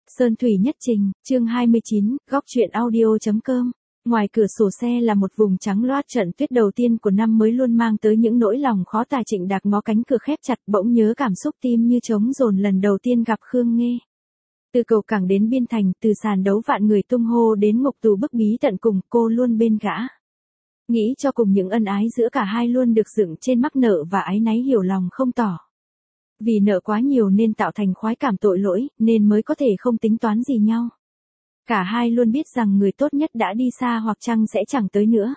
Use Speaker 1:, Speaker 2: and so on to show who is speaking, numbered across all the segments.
Speaker 1: Sơn Thủy Nhất Trình, chương 29, góc truyện audio.com. Ngoài cửa sổ xe là một vùng trắng loát, trận tuyết đầu tiên của năm mới luôn mang tới những nỗi lòng khó tả. Trịnh Đạc ngó cánh cửa khép chặt, bỗng nhớ cảm xúc tim như trống dồn lần đầu tiên gặp Khương Nghê. Từ cầu cảng đến biên thành, từ sàn đấu vạn người tung hô đến ngục tù bức bí tận cùng, cô luôn bên gã. Nghĩ cho cùng những ân ái giữa cả hai luôn được dựng trên mắc nợ và áy náy hiểu lòng không tỏ. Vì nợ quá nhiều nên tạo thành khoái cảm tội lỗi, nên mới có thể không tính toán gì nhau. Cả hai luôn biết rằng người tốt nhất đã đi xa hoặc chăng sẽ chẳng tới nữa.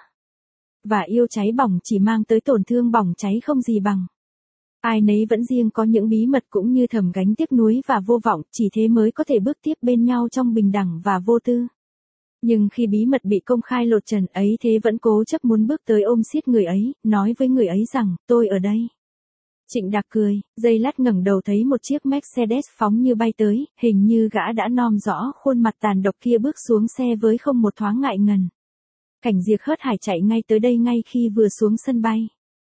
Speaker 1: Và yêu cháy bỏng chỉ mang tới tổn thương bỏng cháy không gì bằng. Ai nấy vẫn riêng có những bí mật cũng như thầm gánh tiếc nuối và vô vọng, chỉ thế mới có thể bước tiếp bên nhau trong bình đẳng và vô tư. Nhưng khi bí mật bị công khai lột trần ấy thế vẫn cố chấp muốn bước tới ôm siết người ấy, nói với người ấy rằng, tôi ở đây. Trịnh Đạc cười, giây lát ngẩng đầu thấy một chiếc Mercedes phóng như bay tới, hình như gã đã nom rõ khuôn mặt tàn độc kia bước xuống xe với không một thoáng ngại ngần. Cảnh Diệp hớt hải chạy ngay tới đây ngay khi vừa xuống sân bay.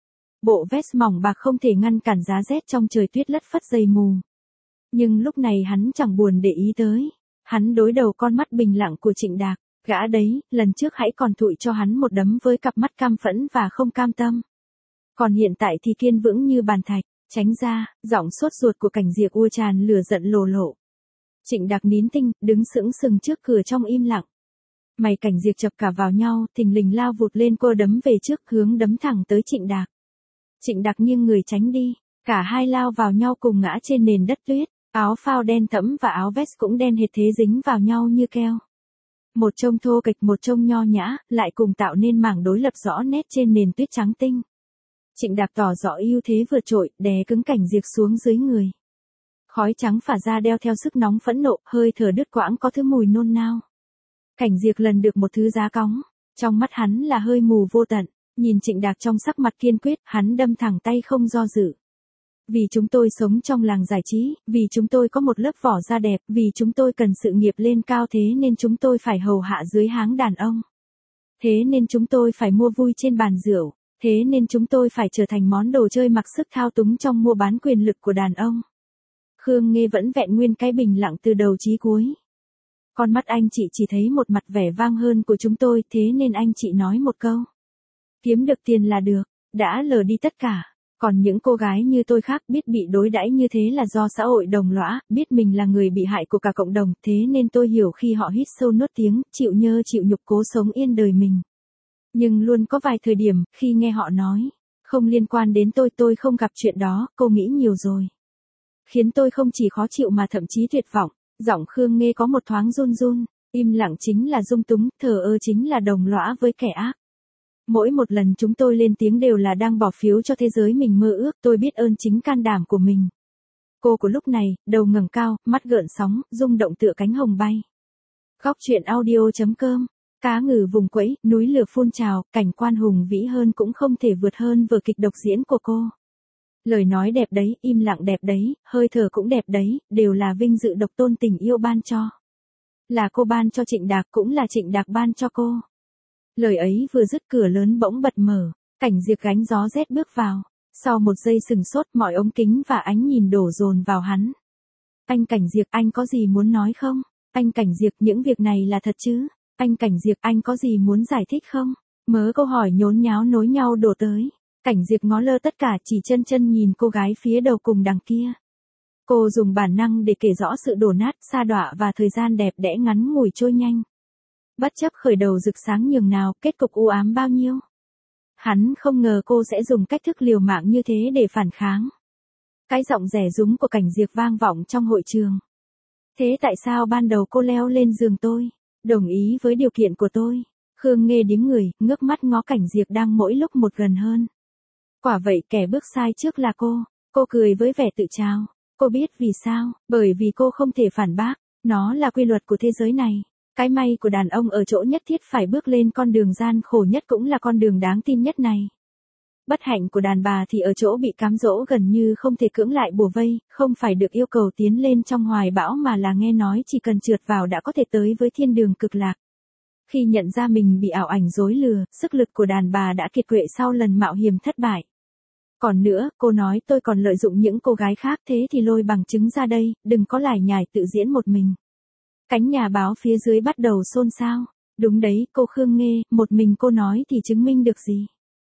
Speaker 1: Bộ vest mỏng bạc không thể ngăn cản giá rét trong trời tuyết lất phất dày mù. Nhưng lúc này hắn chẳng buồn để ý tới. Hắn đối đầu con mắt bình lặng của Trịnh Đạc, gã đấy, lần trước hãy còn thụi cho hắn một đấm với cặp mắt cam phẫn và không cam tâm. Còn hiện tại thì kiên vững như bàn thạch, tránh ra, giọng sốt ruột của Cảnh Diệp ua tràn lửa giận lồ lộ. Trịnh Đạc nín tinh, đứng sững sừng trước cửa trong im lặng. Mày Cảnh Diệp chập cả vào nhau, thình lình lao vụt lên cô đấm về trước, hướng đấm thẳng tới Trịnh Đạc. Trịnh Đạc nghiêng người tránh đi, cả hai lao vào nhau cùng ngã trên nền đất tuyết, áo phao đen thẫm và áo vest cũng đen hệt thế dính vào nhau như keo. Một trông thô kệch một trông nho nhã, lại cùng tạo nên mảng đối lập rõ nét trên nền tuyết trắng tinh. Trịnh Đạc tỏ rõ ưu thế vượt trội, đè cứng Cảnh Diệp xuống dưới người. Khói trắng phả ra đeo theo sức nóng phẫn nộ, hơi thở đứt quãng có thứ mùi nôn nao. Cảnh Diệp lần được một thứ giá cóng, trong mắt hắn là hơi mù vô tận, nhìn Trịnh Đạc trong sắc mặt kiên quyết, hắn đâm thẳng tay không do dự. Vì chúng tôi sống trong làng giải trí, vì chúng tôi có một lớp vỏ da đẹp, vì chúng tôi cần sự nghiệp lên cao thế nên chúng tôi phải hầu hạ dưới háng đàn ông. Thế nên chúng tôi phải mua vui trên bàn rượu. Thế nên chúng tôi phải trở thành món đồ chơi mặc sức thao túng trong mua bán quyền lực của đàn ông. Khương Nghê vẫn vẹn nguyên cái bình lặng từ đầu chí cuối. Con mắt anh chị chỉ thấy một mặt vẻ vang hơn của chúng tôi, thế nên anh chị nói một câu. Kiếm được tiền là được, đã lờ đi tất cả. Còn những cô gái như tôi khác biết bị đối đãi như thế là do xã hội đồng lõa, biết mình là người bị hại của cả cộng đồng, thế nên tôi hiểu khi họ hít sâu nuốt tiếng, chịu nhơ chịu nhục cố sống yên đời mình. Nhưng luôn có vài thời điểm, khi nghe họ nói, không liên quan đến tôi không gặp chuyện đó, cô nghĩ nhiều rồi. Khiến tôi không chỉ khó chịu mà thậm chí tuyệt vọng, giọng Khương Nghê có một thoáng run run, im lặng chính là dung túng, thờ ơ chính là đồng lõa với kẻ ác. Mỗi một lần chúng tôi lên tiếng đều là đang bỏ phiếu cho thế giới mình mơ ước, tôi biết ơn chính can đảm của mình. Cô của lúc này, đầu ngẩng cao, mắt gợn sóng, rung động tựa cánh hồng bay. Góc truyện audio.com. Cá ngừ vùng quẫy, núi lửa phun trào, cảnh quan hùng vĩ hơn cũng không thể vượt hơn vở kịch độc diễn của cô. Lời nói đẹp đấy, im lặng đẹp đấy, hơi thở cũng đẹp đấy, đều là vinh dự độc tôn tình yêu ban cho. Là cô ban cho Trịnh Đạc cũng là Trịnh Đạc ban cho cô. Lời ấy vừa dứt cửa lớn bỗng bật mở, Cảnh Diệp gánh gió rét bước vào. Sau một giây sừng sốt mọi ống kính và ánh nhìn đổ dồn vào hắn. Anh Cảnh Diệp, anh có gì muốn nói không? Anh Cảnh Diệp, những việc này là thật chứ? Anh Cảnh Diệp, anh có gì muốn giải thích không? Mớ câu hỏi nhốn nháo nối nhau đổ tới. Cảnh Diệp ngó lơ tất cả chỉ chân nhìn cô gái phía đầu cùng đằng kia. Cô dùng bản năng để kể rõ sự đổ nát, sa đọa và thời gian đẹp đẽ ngắn ngủi trôi nhanh. Bất chấp khởi đầu rực sáng nhường nào, kết cục u ám bao nhiêu. Hắn không ngờ cô sẽ dùng cách thức liều mạng như thế để phản kháng. Cái giọng rẻ rúng của Cảnh Diệp vang vọng trong hội trường. Thế tại sao ban đầu cô leo lên giường tôi? Đồng ý với điều kiện của tôi. Khương Nghê điếng người, ngước mắt ngó Cảnh Diệp đang mỗi lúc một gần hơn. Quả vậy kẻ bước sai trước là cô. Cô cười với vẻ tự trao. Cô biết vì sao, bởi vì cô không thể phản bác. Nó là quy luật của thế giới này. Cái may của đàn ông ở chỗ nhất thiết phải bước lên con đường gian khổ nhất cũng là con đường đáng tin nhất này. Bất hạnh của đàn bà thì ở chỗ bị cám dỗ gần như không thể cưỡng lại bủa vây, không phải được yêu cầu tiến lên trong hoài bão mà là nghe nói chỉ cần trượt vào đã có thể tới với thiên đường cực lạc. Khi nhận ra mình bị ảo ảnh dối lừa, sức lực của đàn bà đã kiệt quệ sau lần mạo hiểm thất bại. Còn nữa, cô nói tôi còn lợi dụng những cô gái khác, thế thì lôi bằng chứng ra đây, đừng có lải nhải tự diễn một mình. Cánh nhà báo phía dưới bắt đầu xôn xao. Đúng đấy, cô Khương Nghê, một mình cô nói thì chứng minh được gì?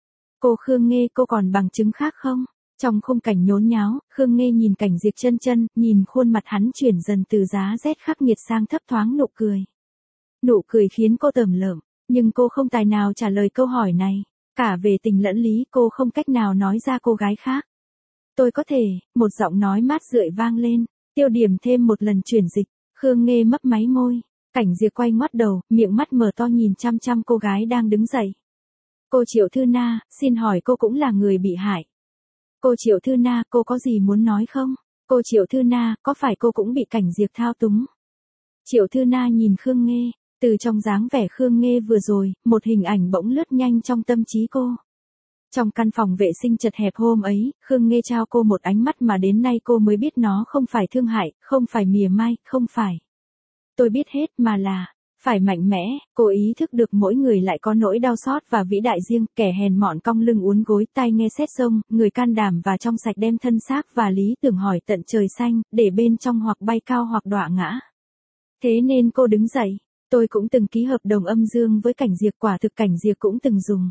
Speaker 1: Cô Khương Nghê, cô còn bằng chứng khác không? Trong khung cảnh nhốn nháo, Khương Nghê nhìn Cảnh Diệp chân chân, nhìn khuôn mặt hắn chuyển dần từ giá rét khắc nghiệt sang thấp thoáng nụ cười. Nụ cười khiến cô tởm lợm, nhưng cô không tài nào trả lời câu hỏi này. Cả về tình lẫn lý cô không cách nào nói ra cô gái khác. Tôi có thể, một giọng nói mát rượi vang lên, tiêu điểm thêm một lần chuyển dịch. Khương Nghê mấp máy môi, Cảnh Diệp quay ngoắt đầu, miệng mắt mở to nhìn chăm chăm cô gái đang đứng dậy. Cô Triệu Thư Na, xin hỏi cô cũng là người bị hại. Cô Triệu Thư Na, cô có gì muốn nói không? Cô Triệu Thư Na, có phải cô cũng bị Cảnh Diệp thao túng? Triệu Thư Na nhìn Khương Nghê, từ trong dáng vẻ Khương Nghê vừa rồi, một hình ảnh bỗng lướt nhanh trong tâm trí cô. Trong căn phòng vệ sinh chật hẹp hôm ấy, Khương Nghê trao cô một ánh mắt mà đến nay cô mới biết nó không phải thương hại, không phải mỉa mai, không phải. Tôi biết hết mà là, phải mạnh mẽ, cô ý thức được mỗi người lại có nỗi đau xót và vĩ đại riêng, kẻ hèn mọn cong lưng uốn gối, tai nghe xét sông, người can đảm và trong sạch đem thân xác và lý tưởng hỏi tận trời xanh, để bên trong hoặc bay cao hoặc đọa ngã. Thế nên cô đứng dậy, tôi cũng từng ký hợp đồng âm dương với Cảnh Diệp, quả thực Cảnh Diệp cũng từng dùng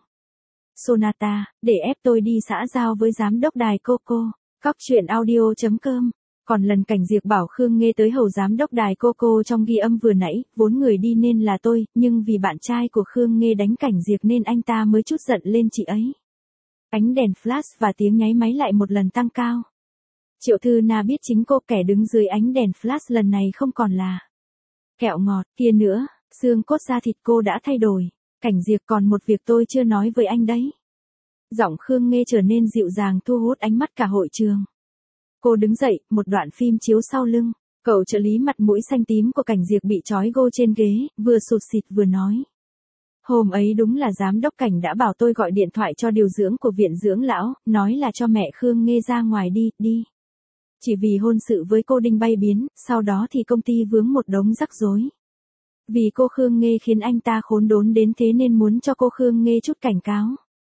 Speaker 1: Sonata, để ép tôi đi xã giao với giám đốc đài Coco. Góc truyện audio.com. Còn lần Cảnh Diệp bảo Khương Nghê tới hầu giám đốc đài Coco trong ghi âm vừa nãy, vốn người đi nên là tôi, nhưng vì bạn trai của Khương Nghê đánh Cảnh Diệp nên anh ta mới chút giận lên chị ấy. Ánh đèn flash và tiếng nháy máy lại một lần tăng cao. Triệu Thư Na biết chính cô, kẻ đứng dưới ánh đèn flash lần này không còn là kẹo ngọt kia nữa, xương cốt da thịt cô đã thay đổi. Cảnh Diệp, còn một việc tôi chưa nói với anh đấy. Giọng Khương Nghê trở nên dịu dàng thu hút ánh mắt cả hội trường. Cô đứng dậy, một đoạn phim chiếu sau lưng. Cậu trợ lý mặt mũi xanh tím của Cảnh Diệp bị trói gô trên ghế, vừa sụt sịt vừa nói. Hôm ấy đúng là giám đốc Cảnh đã bảo tôi gọi điện thoại cho điều dưỡng của viện dưỡng lão, nói là cho mẹ Khương Nghê ra ngoài đi. Chỉ vì hôn sự với cô Đinh bay biến, sau đó thì công ty vướng một đống rắc rối. Vì cô Khương Nghê khiến anh ta khốn đốn đến thế nên muốn cho cô Khương Nghê chút cảnh cáo.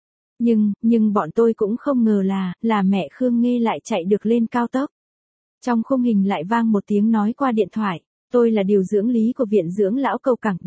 Speaker 1: Nhưng bọn tôi cũng không ngờ là mẹ Khương Nghê lại chạy được lên cao tốc. Trong khung hình lại vang một tiếng nói qua điện thoại, tôi là điều dưỡng lý của viện dưỡng lão Cầu Cảng,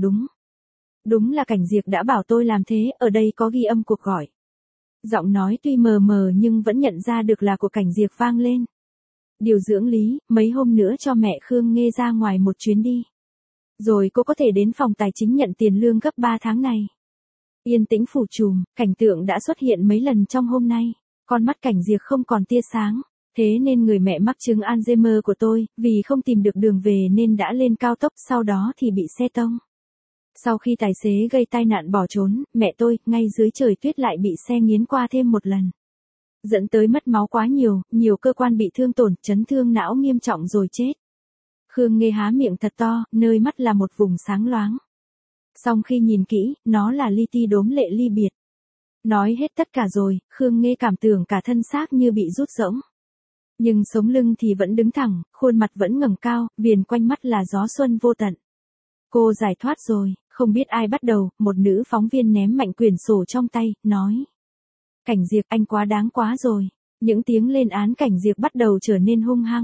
Speaker 1: đúng là Cảnh Diệp đã bảo tôi làm thế, ở đây có ghi âm cuộc gọi. Giọng nói tuy mờ mờ nhưng vẫn nhận ra được là của Cảnh Diệp vang lên. Điều dưỡng lý, mấy hôm nữa cho mẹ Khương Nghê ra ngoài một chuyến đi. Rồi cô có thể đến phòng tài chính nhận tiền lương gấp 3 tháng này. Yên tĩnh phủ trùm, cảnh tượng đã xuất hiện mấy lần trong hôm nay. Con mắt Cảnh Diệp không còn tia sáng. Thế nên người mẹ mắc chứng Alzheimer của tôi, vì không tìm được đường về nên đã lên cao tốc, sau đó thì bị xe tông. Sau khi tài xế gây tai nạn bỏ trốn, mẹ tôi, ngay dưới trời tuyết lại bị xe nghiến qua thêm một lần. Dẫn tới mất máu quá nhiều cơ quan bị thương tổn, chấn thương não nghiêm trọng rồi chết. Khương Nghê há miệng thật to, nơi mắt là một vùng sáng loáng. Song khi nhìn kỹ, nó là li ti đốm lệ ly biệt. Nói hết tất cả rồi, Khương Nghê cảm tưởng cả thân xác như bị rút rỗng. Nhưng sống lưng thì vẫn đứng thẳng, khuôn mặt vẫn ngẩng cao, viền quanh mắt là gió xuân vô tận. Cô giải thoát rồi, không biết ai bắt đầu, một nữ phóng viên ném mạnh quyển sổ trong tay, nói. Cảnh Diệp, anh quá đáng quá rồi. Những tiếng lên án Cảnh Diệp bắt đầu trở nên hung hăng.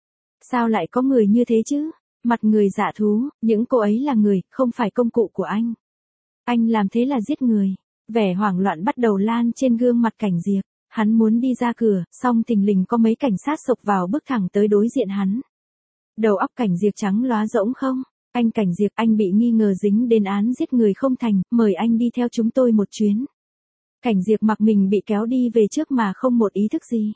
Speaker 1: Sao lại có người như thế chứ? Mặt người dạ thú, những cô ấy là người, không phải công cụ của anh. Anh làm thế là giết người. Vẻ hoảng loạn bắt đầu lan trên gương mặt Cảnh Diệp. Hắn muốn đi ra cửa, song thình lình có mấy cảnh sát xộc vào bước thẳng tới đối diện hắn. Đầu óc Cảnh Diệp trắng lóa rỗng không? Anh Cảnh Diệp, anh bị nghi ngờ dính đến án giết người không thành, mời anh đi theo chúng tôi một chuyến. Cảnh Diệp mặc mình bị kéo đi về trước mà không một ý thức gì.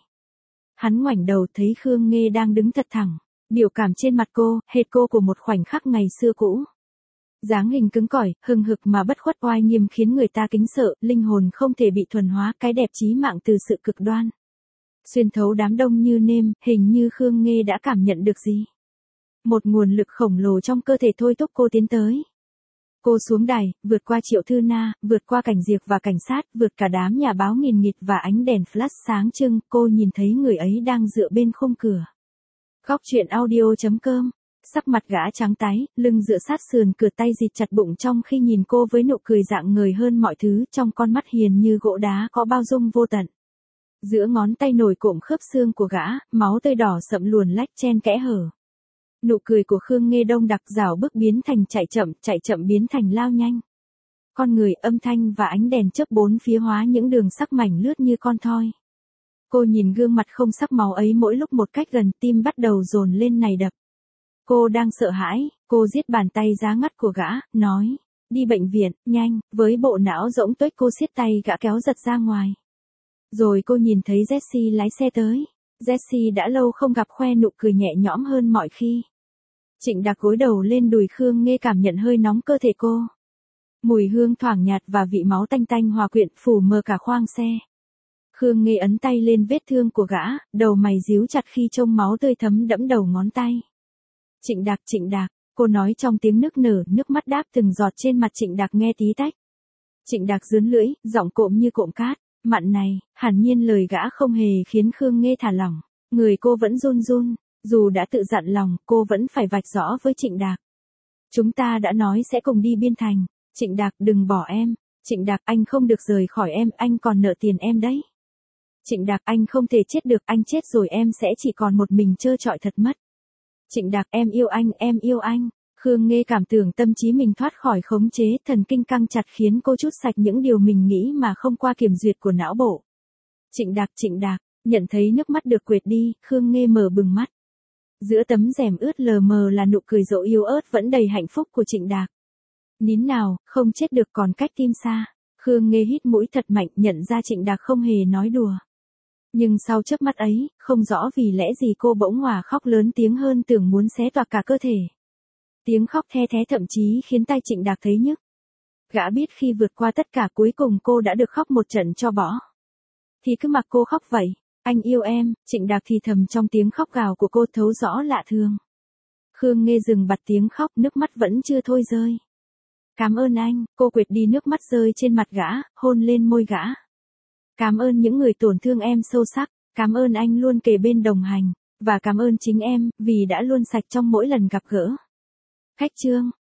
Speaker 1: Hắn ngoảnh đầu thấy Khương Nghê đang đứng thật thẳng, biểu cảm trên mặt cô, hệt cô của một khoảnh khắc ngày xưa cũ. Dáng hình cứng cỏi, hừng hực mà bất khuất oai nghiêm khiến người ta kính sợ, linh hồn không thể bị thuần hóa, cái đẹp chí mạng từ sự cực đoan. Xuyên thấu đám đông như nêm, hình như Khương Nghê đã cảm nhận được gì. Một nguồn lực khổng lồ trong cơ thể thôi thúc cô tiến tới. Cô xuống đài, vượt qua Triệu Thư Na, vượt qua Cảnh Diệp và cảnh sát, vượt cả đám nhà báo nghìn nghịt và ánh đèn flash sáng trưng, cô nhìn thấy người ấy đang dựa bên khung cửa. Góc truyện audio.com. Sắc mặt gã trắng tái, lưng dựa sát sườn cửa, tay dịt chặt bụng trong khi nhìn cô với nụ cười rạng ngời hơn mọi thứ, trong con mắt hiền như gỗ đá có bao dung vô tận. Giữa ngón tay nổi cộm khớp xương của gã, máu tươi đỏ sậm luồn lách chen kẽ hở. Nụ cười của Khương Nghê đông đặc rảo bước biến thành chạy chậm biến thành lao nhanh. Con người, âm thanh và ánh đèn chớp bốn phía hóa những đường sắc mảnh lướt như con thoi. Cô nhìn gương mặt không sắc máu ấy mỗi lúc một cách gần, tim bắt đầu dồn lên này đập. Cô đang sợ hãi, cô giết bàn tay giá ngắt của gã, nói, đi bệnh viện, nhanh, với bộ não rỗng tuếch cô siết tay gã kéo giật ra ngoài. Rồi cô nhìn thấy Jessie lái xe tới. Jessie đã lâu không gặp khoe nụ cười nhẹ nhõm hơn mọi khi. Trịnh Đạc gối đầu lên đùi Khương Nghê cảm nhận hơi nóng cơ thể cô. Mùi hương thoảng nhạt và vị máu tanh tanh hòa quyện phủ mờ cả khoang xe. Khương Nghê ấn tay lên vết thương của gã, đầu mày díu chặt khi trông máu tươi thấm đẫm đầu ngón tay. Trịnh Đạc, cô nói trong tiếng nức nở, nước mắt đáp từng giọt trên mặt Trịnh Đạc nghe tí tách. Trịnh Đạc giươn lưỡi, giọng cộm như cộm cát, mặn này, hẳn nhiên lời gã không hề khiến Khương Nghê thả lỏng. Người cô vẫn run run, dù đã tự dặn lòng, cô vẫn phải vạch rõ với Trịnh Đạc. Chúng ta đã nói sẽ cùng đi Biên Thành. Trịnh Đạc, đừng bỏ em. Trịnh Đạc, anh không được rời khỏi em, anh còn nợ tiền em đấy. Trịnh Đạc, anh không thể chết được, anh chết rồi em sẽ chỉ còn một mình trơ trọi thật mất. Trịnh Đạc, em yêu anh. Khương Nghê cảm tưởng tâm trí mình thoát khỏi khống chế, thần kinh căng chặt khiến cô trút sạch những điều mình nghĩ mà không qua kiểm duyệt của não bộ. Trịnh Đạc, nhận thấy nước mắt được quệt đi, Khương Nghê mở bừng mắt. Giữa tấm rèm ướt lờ mờ là nụ cười dỗ yếu ớt vẫn đầy hạnh phúc của Trịnh Đạc. Nín nào, không chết được còn cách tim xa. Khương Nghê hít mũi thật mạnh, nhận ra Trịnh Đạc không hề nói đùa. Nhưng sau chớp mắt ấy, không rõ vì lẽ gì cô bỗng òa khóc lớn tiếng hơn tưởng muốn xé toạc cả cơ thể. Tiếng khóc the thé thậm chí khiến tai Trịnh Đạc thấy nhức. Gã biết khi vượt qua tất cả cuối cùng cô đã được khóc một trận cho bỏ. Thì cứ mặc cô khóc vậy. Anh yêu em, Trịnh Đạc thì thầm trong tiếng khóc gào của cô thấu rõ lạ thường. Khương Nghê dừng bặt tiếng khóc, nước mắt vẫn chưa thôi rơi. Cảm ơn anh, cô quệt đi nước mắt rơi trên mặt gã, hôn lên môi gã. Cảm ơn những người tổn thương em sâu sắc, cảm ơn anh luôn kề bên đồng hành, và cảm ơn chính em, vì đã luôn sạch trong mỗi lần gặp gỡ. Khách chương